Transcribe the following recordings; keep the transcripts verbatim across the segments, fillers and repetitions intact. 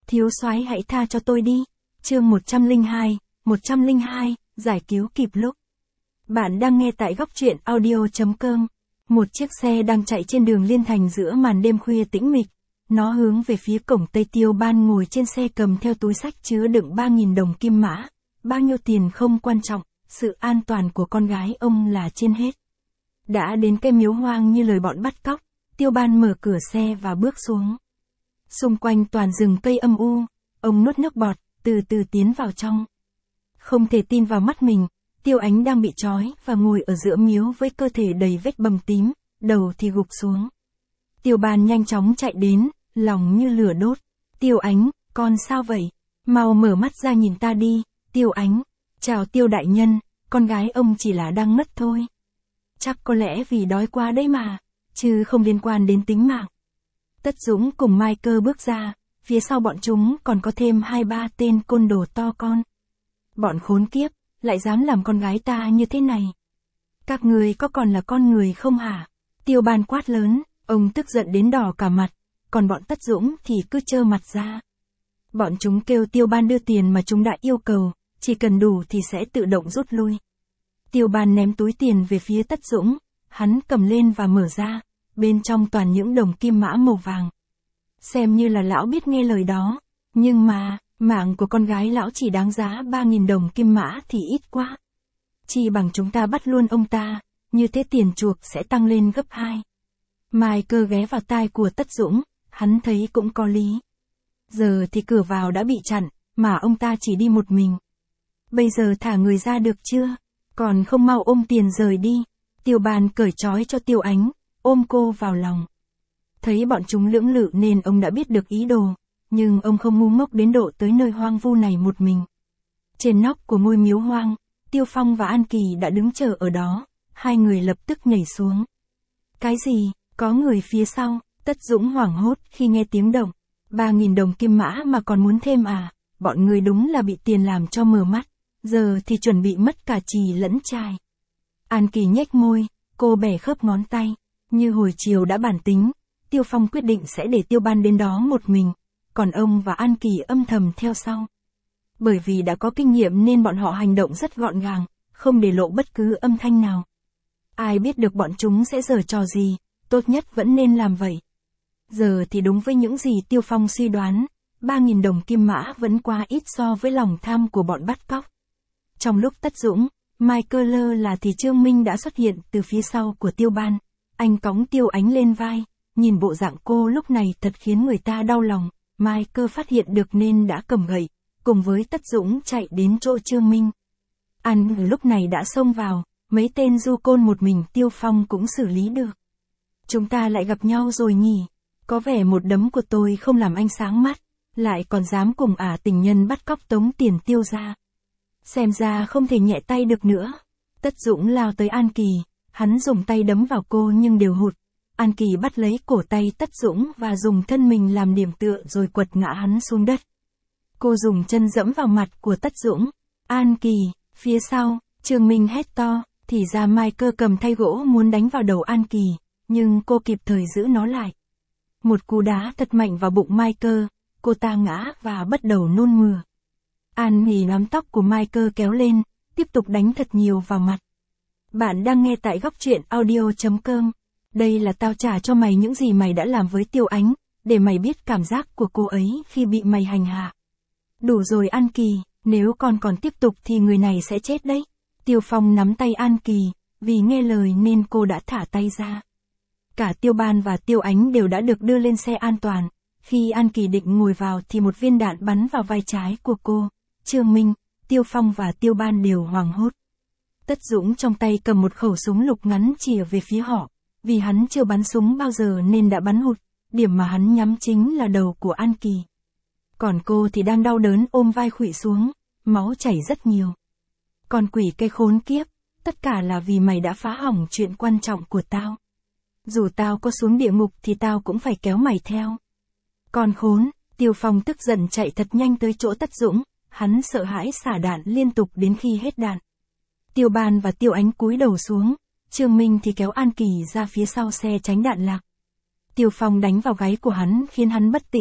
Thiếu soái hãy tha cho tôi đi. Chương một trăm lẻ hai, một trăm lẻ hai, giải cứu kịp lúc. Bạn đang nghe tại góc truyện audio chấm com. Một chiếc xe đang chạy trên đường liên thành giữa màn đêm khuya tĩnh mịch. Nó hướng về phía cổng Tây. Tiêu Ban ngồi trên xe cầm theo túi xách chứa đựng ba nghìn đồng kim mã. Bao nhiêu tiền không quan trọng, sự an toàn của con gái ông là trên hết. Đã đến cái miếu hoang như lời bọn bắt cóc, Tiêu Ban mở cửa xe và bước xuống. Xung quanh toàn rừng cây âm u, ông nuốt nước bọt, từ từ tiến vào trong. Không thể tin vào mắt mình, Tiêu Ánh đang bị trói và ngồi ở giữa miếu với cơ thể đầy vết bầm tím, đầu thì gục xuống. Tiêu Ban nhanh chóng chạy đến, lòng như lửa đốt. Tiêu Ánh, con sao vậy? Mau mở mắt ra nhìn ta đi. Tiêu Ánh, chào Tiêu đại nhân, con gái ông chỉ là đang ngất thôi. Chắc có lẽ vì đói quá đấy mà, chứ không liên quan đến tính mạng. Tất Dũng cùng Mai Cơ bước ra, phía sau bọn chúng còn có thêm hai ba tên côn đồ to con. Bọn khốn kiếp, lại dám làm con gái ta như thế này. Các người có còn là con người không hả? Tiêu Ban quát lớn, ông tức giận đến đỏ cả mặt, còn bọn Tất Dũng thì cứ trơ mặt ra. Bọn chúng kêu Tiêu Ban đưa tiền mà chúng đã yêu cầu, chỉ cần đủ thì sẽ tự động rút lui. Tiêu Ban ném túi tiền về phía Tất Dũng, hắn cầm lên và mở ra, bên trong toàn những đồng kim mã màu vàng. Xem như là lão biết nghe lời đó, nhưng mà, mạng của con gái lão chỉ đáng giá ba nghìn đồng kim mã thì ít quá. Chỉ bằng chúng ta bắt luôn ông ta, như thế tiền chuộc sẽ tăng lên gấp hai. Mai Cơ ghé vào tai của Tất Dũng, hắn thấy cũng có lý. Giờ thì cửa vào đã bị chặn, mà ông ta chỉ đi một mình. Bây giờ thả người ra được chưa? Còn không mau ôm tiền rời đi. Tiêu Ban cởi trói cho Tiêu Ánh, ôm cô vào lòng. Thấy bọn chúng lưỡng lự nên ông đã biết được ý đồ, nhưng ông không ngu ngốc đến độ tới nơi hoang vu này một mình. Trên nóc của ngôi miếu hoang, Tiêu Phong và An Kỳ đã đứng chờ ở đó, hai người lập tức nhảy xuống. Cái gì? Có người phía sau. Tất Dũng hoảng hốt khi nghe tiếng động. Ba nghìn đồng kim mã mà còn muốn thêm à? Bọn người đúng là bị tiền làm cho mờ mắt, giờ thì chuẩn bị mất cả chì lẫn chài. An Kỳ nhếch môi, cô bẻ khớp ngón tay, như hồi chiều đã bản tính. Tiêu Phong quyết định sẽ để Tiêu Ban đến đó một mình, còn ông và An Kỳ âm thầm theo sau. Bởi vì đã có kinh nghiệm nên bọn họ hành động rất gọn gàng, không để lộ bất cứ âm thanh nào. Ai biết được bọn chúng sẽ giở trò gì, tốt nhất vẫn nên làm vậy. Giờ thì đúng với những gì Tiêu Phong suy đoán, ba nghìn đồng kim mã vẫn quá ít so với lòng tham của bọn bắt cóc. Trong lúc Tất Dũng, Mai Cơ lơ là thì Trương Minh đã xuất hiện từ phía sau của Tiêu Ban. Anh cõng Tiêu Ánh lên vai, nhìn bộ dạng cô lúc này thật khiến người ta đau lòng. Mai Cơ phát hiện được nên đã cầm gậy, cùng với Tất Dũng chạy đến chỗ Trương Minh. An lúc này đã xông vào, mấy tên du côn một mình Tiêu Phong cũng xử lý được. Chúng ta lại gặp nhau rồi nhỉ? Có vẻ một đấm của tôi không làm anh sáng mắt, lại còn dám cùng ả tình nhân bắt cóc tống tiền Tiêu ra. Xem ra không thể nhẹ tay được nữa. Tất Dũng lao tới An Kỳ, hắn dùng tay đấm vào cô nhưng đều hụt. An Kỳ bắt lấy cổ tay Tất Dũng và dùng thân mình làm điểm tựa rồi quật ngã hắn xuống đất. Cô dùng chân dẫm vào mặt của Tất Dũng. An Kỳ, phía sau, Trương Minh hét to, thì ra Mai Cơ cầm thay gỗ muốn đánh vào đầu An Kỳ, nhưng cô kịp thời giữ nó lại. Một cú đá thật mạnh vào bụng Mai Cơ, cô ta ngã và bắt đầu nôn mửa. An Kỳ nắm tóc của Mai Cơ kéo lên, tiếp tục đánh thật nhiều vào mặt. Bạn đang nghe tại góc truyện audio chấm com. Đây là tao trả cho mày những gì mày đã làm với Tiêu Ánh, để mày biết cảm giác của cô ấy khi bị mày hành hạ. Đủ rồi An Kỳ, nếu còn còn tiếp tục thì người này sẽ chết đấy. Tiêu Phong nắm tay An Kỳ, vì nghe lời nên cô đã thả tay ra. Cả Tiêu Ban và Tiêu Ánh đều đã được đưa lên xe an toàn. Khi An Kỳ định ngồi vào thì một viên đạn bắn vào vai trái của cô. Trương Minh, Tiêu Phong và Tiêu Ban đều hoảng hốt. Tất Dũng trong tay cầm một khẩu súng lục ngắn chĩa về phía họ. Vì hắn chưa bắn súng bao giờ nên đã bắn hụt, điểm mà hắn nhắm chính là đầu của An Kỳ. Còn cô thì đang đau đớn ôm vai khuỵu xuống, máu chảy rất nhiều. Còn quỷ cây khốn kiếp, tất cả là vì mày đã phá hỏng chuyện quan trọng của tao. Dù tao có xuống địa ngục thì tao cũng phải kéo mày theo. Còn khốn, Tiêu Phong tức giận chạy thật nhanh tới chỗ Tất Dũng, hắn sợ hãi xả đạn liên tục đến khi hết đạn. Tiêu Ban và Tiêu Ánh cúi đầu xuống, Trương Minh thì kéo An Kỳ ra phía sau xe tránh đạn lạc. Tiêu Phong đánh vào gáy của hắn khiến hắn bất tỉnh,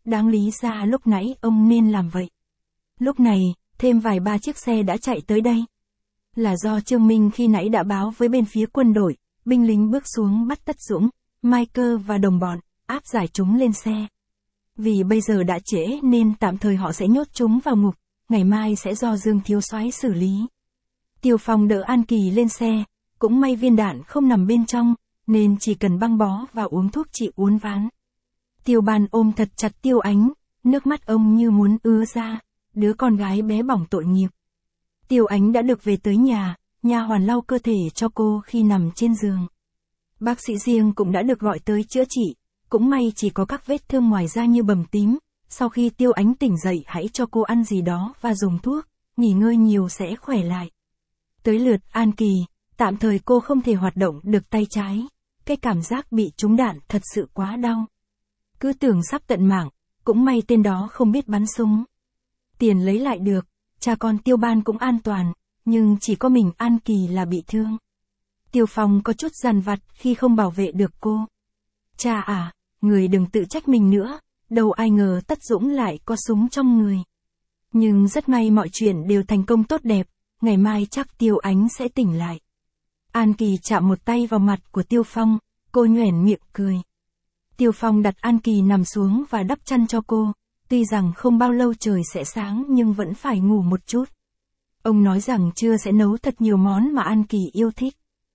đáng lý ra lúc nãy ông nên làm vậy. Lúc này, thêm vài ba chiếc xe đã chạy tới đây. Là do Trương Minh khi nãy đã báo với bên phía quân đội, binh lính bước xuống bắt Tất Dũng, Mai Cơ và đồng bọn, áp giải chúng lên xe. Vì bây giờ đã trễ nên tạm thời họ sẽ nhốt chúng vào ngục, ngày mai sẽ do Dương thiếu soái xử lý. Tiêu Phong đỡ An Kỳ lên xe, cũng may viên đạn không nằm bên trong, nên chỉ cần băng bó và uống thuốc trị uốn ván. Tiêu Ban ôm thật chặt Tiêu Ánh, nước mắt ông như muốn ứa ra, đứa con gái bé bỏng tội nghiệp. Tiêu Ánh đã được về tới nhà, nha hoàn lau cơ thể cho cô khi nằm trên giường. Bác sĩ riêng cũng đã được gọi tới chữa trị, cũng may chỉ có các vết thương ngoài da như bầm tím. Sau khi Tiêu Ánh tỉnh dậy hãy cho cô ăn gì đó và dùng thuốc, nghỉ ngơi nhiều sẽ khỏe lại. Tới lượt An Kỳ, tạm thời cô không thể hoạt động được tay trái, cái cảm giác bị trúng đạn thật sự quá đau. Cứ tưởng sắp tận mạng, cũng may tên đó không biết bắn súng. Tiền lấy lại được, cha con Tiêu Ban cũng an toàn, nhưng chỉ có mình An Kỳ là bị thương. Tiêu Phong có chút dằn vặt khi không bảo vệ được cô. Cha à, người đừng tự trách mình nữa, đâu ai ngờ Tất Dũng lại có súng trong người. Nhưng rất may mọi chuyện đều thành công tốt đẹp, ngày mai chắc Tiêu Ánh sẽ tỉnh lại. An Kỳ chạm một tay vào mặt của Tiêu Phong, cô nhoẻn miệng cười. Tiêu Phong đặt An Kỳ nằm xuống và đắp chăn cho cô, tuy rằng không bao lâu trời sẽ sáng nhưng vẫn phải ngủ một chút. Ông nói rằng trưa sẽ nấu thật nhiều món mà An Kỳ yêu thích.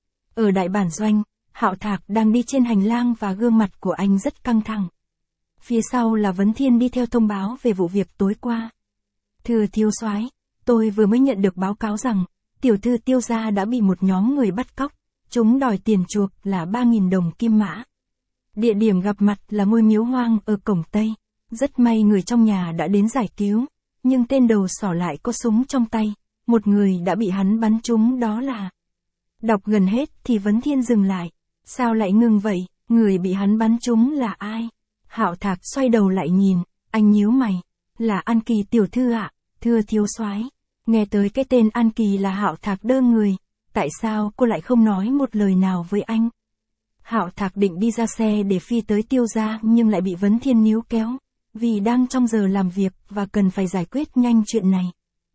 Ở đại bản doanh, Hạo Thạc đang đi trên hành lang và gương mặt của anh rất căng thẳng. Phía sau là Vấn Thiên đi theo thông báo về vụ việc tối qua. Thưa thiếu soái, tôi vừa mới nhận được báo cáo rằng, tiểu thư Tiêu gia đã bị một nhóm người bắt cóc, chúng đòi tiền chuộc là ba nghìn đồng kim mã. Địa điểm gặp mặt là ngôi miếu hoang ở cổng Tây. Rất may người trong nhà đã đến giải cứu, nhưng tên đầu sỏ lại có súng trong tay, một người đã bị hắn bắn trúng đó là... Đọc gần hết thì Vấn Thiên dừng lại. Sao lại ngừng vậy, người bị hắn bắn trúng là ai? Hạo Thạc xoay đầu lại nhìn, anh nhíu mày. Là An Kỳ tiểu thư ạ, thưa thiếu soái. Nghe tới cái tên An Kỳ là Hạo Thạc đơ người, tại sao cô lại không nói một lời nào với anh? Hạo Thạc định đi ra xe để phi tới Tiêu gia nhưng lại bị Vấn Thiên níu kéo, vì đang trong giờ làm việc và cần phải giải quyết nhanh chuyện này.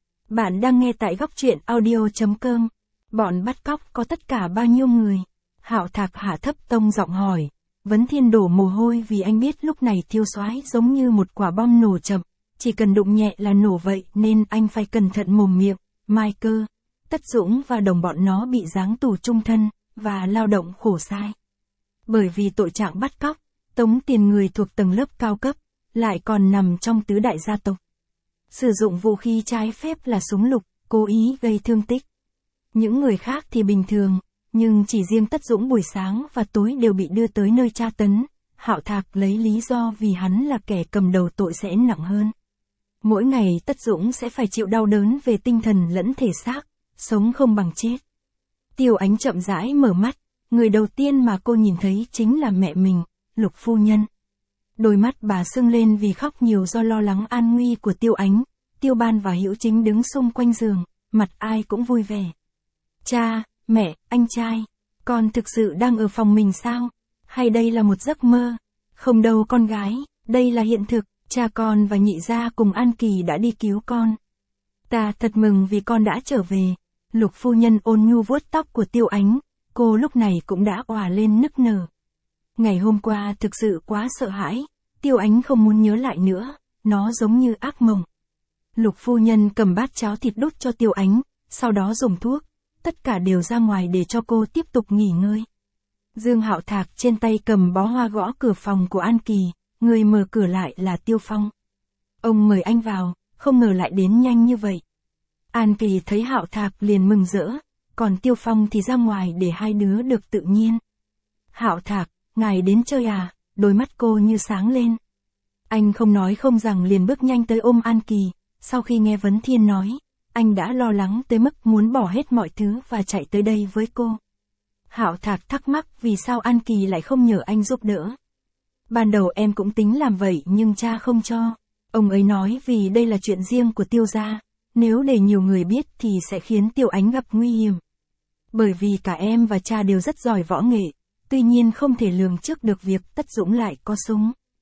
Bạn đang nghe tại góc truyện audio chấm com. Bọn bắt cóc có tất cả bao nhiêu người? Hạo Thạc hạ thấp tông giọng hỏi. Vấn Thiên đổ mồ hôi vì anh biết lúc này Tiêu soái giống như một quả bom nổ chậm, chỉ cần đụng nhẹ là nổ vậy nên anh phải cẩn thận mồm miệng. Mai Cơ, Tất Dũng và đồng bọn nó bị giáng tù chung thân và lao động khổ sai. Bởi vì tội trạng bắt cóc, tống tiền người thuộc tầng lớp cao cấp, lại còn nằm trong tứ đại gia tộc. Sử dụng vũ khí trái phép là súng lục, cố ý gây thương tích. Những người khác thì bình thường, nhưng chỉ riêng Tất Dũng buổi sáng và tối đều bị đưa tới nơi tra tấn. Hạo Thạc lấy lý do vì hắn là kẻ cầm đầu tội sẽ nặng hơn. Mỗi ngày Tất Dũng sẽ phải chịu đau đớn về tinh thần lẫn thể xác, sống không bằng chết. Tiêu Ánh chậm rãi mở mắt, người đầu tiên mà cô nhìn thấy chính là mẹ mình, Lục phu nhân. Đôi mắt bà sưng lên vì khóc nhiều do lo lắng an nguy của Tiêu Ánh. Tiêu Ban và Hữu Chính đứng xung quanh giường, mặt ai cũng vui vẻ. Cha, mẹ, anh trai, con thực sự đang ở phòng mình sao? Hay đây là một giấc mơ? Không đâu con gái, đây là hiện thực, cha con và nhị gia cùng An Kỳ đã đi cứu con. Ta thật mừng vì con đã trở về. Lục phu nhân ôn nhu vuốt tóc của Tiêu Ánh, cô lúc này cũng đã òa lên nức nở. Ngày hôm qua thực sự quá sợ hãi, Tiêu Ánh không muốn nhớ lại nữa, nó giống như ác mộng. Lục phu nhân cầm bát cháo thịt đút cho Tiêu Ánh, sau đó dùng thuốc, tất cả đều ra ngoài để cho cô tiếp tục nghỉ ngơi. Dương Hạo Thạc trên tay cầm bó hoa gõ cửa phòng của An Kỳ, người mở cửa lại là Tiêu Phong. Ông mời anh vào, không ngờ lại đến nhanh như vậy. An Kỳ thấy Hạo Thạc liền mừng rỡ, còn Tiêu Phong thì ra ngoài để hai đứa được tự nhiên. Hạo Thạc, ngài đến chơi à? Đôi mắt cô như sáng lên. Anh không nói không rằng liền bước nhanh tới ôm An Kỳ, sau khi nghe Vấn Thiên nói, anh đã lo lắng tới mức muốn bỏ hết mọi thứ và chạy tới đây với cô. Hạo Thạc thắc mắc vì sao An Kỳ lại không nhờ anh giúp đỡ. Ban đầu em cũng tính làm vậy nhưng cha không cho. Ông ấy nói vì đây là chuyện riêng của Tiêu gia, nếu để nhiều người biết thì sẽ khiến Tiêu Ánh gặp nguy hiểm. Bởi vì cả em và cha đều rất giỏi võ nghệ, tuy nhiên không thể lường trước được việc Tất Dũng lại có súng.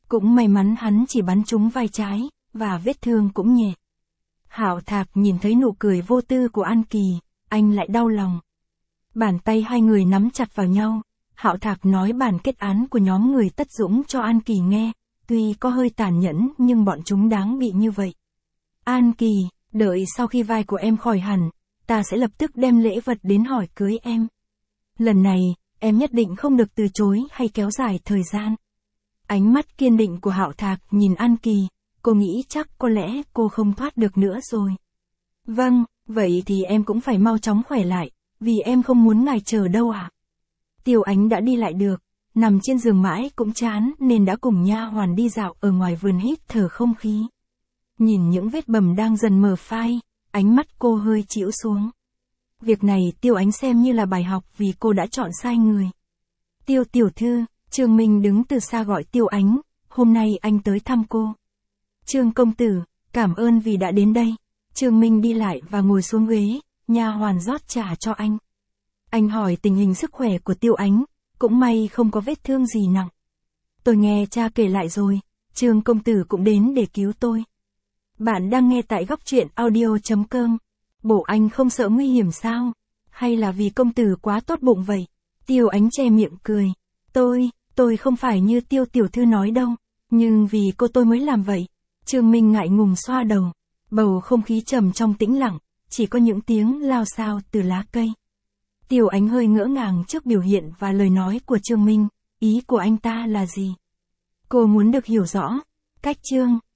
Cũng may mắn hắn chỉ bắn trúng vai trái, và vết thương cũng nhẹ. Hạo Thạc nhìn thấy nụ cười vô tư của An Kỳ, anh lại đau lòng. Bàn tay hai người nắm chặt vào nhau, Hạo Thạc nói bản kết án của nhóm người Tất Dũng cho An Kỳ nghe, tuy có hơi tàn nhẫn nhưng bọn chúng đáng bị như vậy. An Kỳ, đợi sau khi vai của em khỏi hẳn, ta sẽ lập tức đem lễ vật đến hỏi cưới em. Lần này, em nhất định không được từ chối hay kéo dài thời gian. Ánh mắt kiên định của Hạo Thạc nhìn An Kỳ, cô nghĩ chắc có lẽ cô không thoát được nữa rồi. Vâng, vậy thì em cũng phải mau chóng khỏe lại, vì em không muốn ngài chờ đâu ạ. À? Tiêu Ánh đã đi lại được, nằm trên giường mãi cũng chán nên đã cùng nha hoàn đi dạo ở ngoài vườn hít thở không khí. Nhìn những vết bầm đang dần mờ phai, ánh mắt cô hơi chĩu xuống. Việc này Tiêu Ánh xem như là bài học vì cô đã chọn sai người. Tiêu tiểu thư, Trương Minh đứng từ xa gọi Tiêu Ánh, hôm nay anh tới thăm cô. Trương công tử, cảm ơn vì đã đến đây. Trương Minh đi lại và ngồi xuống ghế, nha hoàn rót trà cho anh. Anh hỏi tình hình sức khỏe của Tiêu Ánh, cũng may không có vết thương gì nặng. Tôi nghe cha kể lại rồi, Trương công tử cũng đến để cứu tôi. Bạn đang nghe tại góc truyện audio chấm com. Bộ anh không sợ nguy hiểm sao? Hay là vì công tử quá tốt bụng vậy? Tiêu Ánh che miệng cười. Tôi, tôi không phải như Tiêu tiểu thư nói đâu, nhưng vì cô tôi mới làm vậy. Trương Minh ngại ngùng xoa đầu. Bầu không khí trầm trong tĩnh lặng, chỉ có những tiếng lao xao từ lá cây. Tiêu Ánh hơi ngỡ ngàng trước biểu hiện và lời nói của Trương Minh, ý của anh ta là gì? Cô muốn được hiểu rõ, cách Trương